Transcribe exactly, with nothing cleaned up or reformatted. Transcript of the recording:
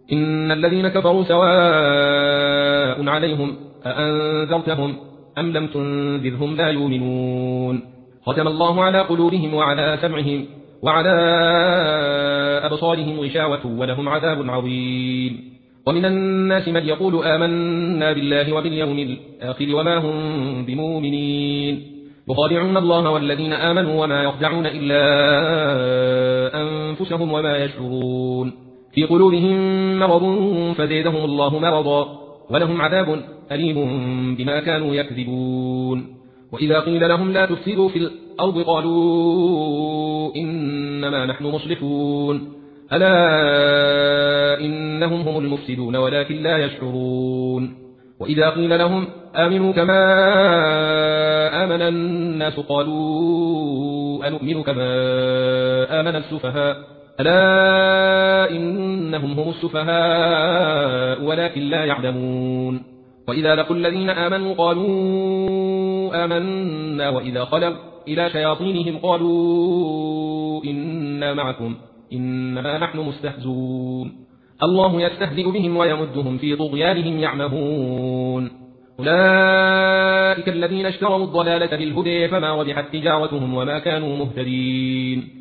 إن الذين كفروا سواء عليهم أأنذرتهم أم لم تنذرهم لا يؤمنون ختم الله على قلوبهم وعلى سمعهم وعلى أبصارهم غشاوة ولهم عذاب عظيم ومن الناس من يقول آمنا بالله وباليوم الآخر وما هم بمؤمنين يخادعون الله والذين آمنوا وما يخدعون إلا أنفسهم وما يشعرون في قلوبهم مرض فزادهم الله مرضا ولهم عذاب أليم بما كانوا يكذبون وإذا قيل لهم لا تفسدوا في الأرض قالوا إنما نحن مصلحون ألا إنهم هم المفسدون ولكن لا يشعرون وإذا قيل لهم آمنوا كما آمن الناس قالوا أنؤمن كما آمن السفهاء ألا إنهم هم السفهاء ولكن لا يعلمون وإذا لقوا الذين آمنوا قالوا آمنا وإذا خلوا إلى شياطينهم قالوا إنا معكم إنما نحن مستهزون الله يستهزئ بهم ويمدهم في طغيانهم يعمهون أولئك الذين اشتروا الضلالة بالهدى فما ربحت تجارتهم وما كانوا مهتدين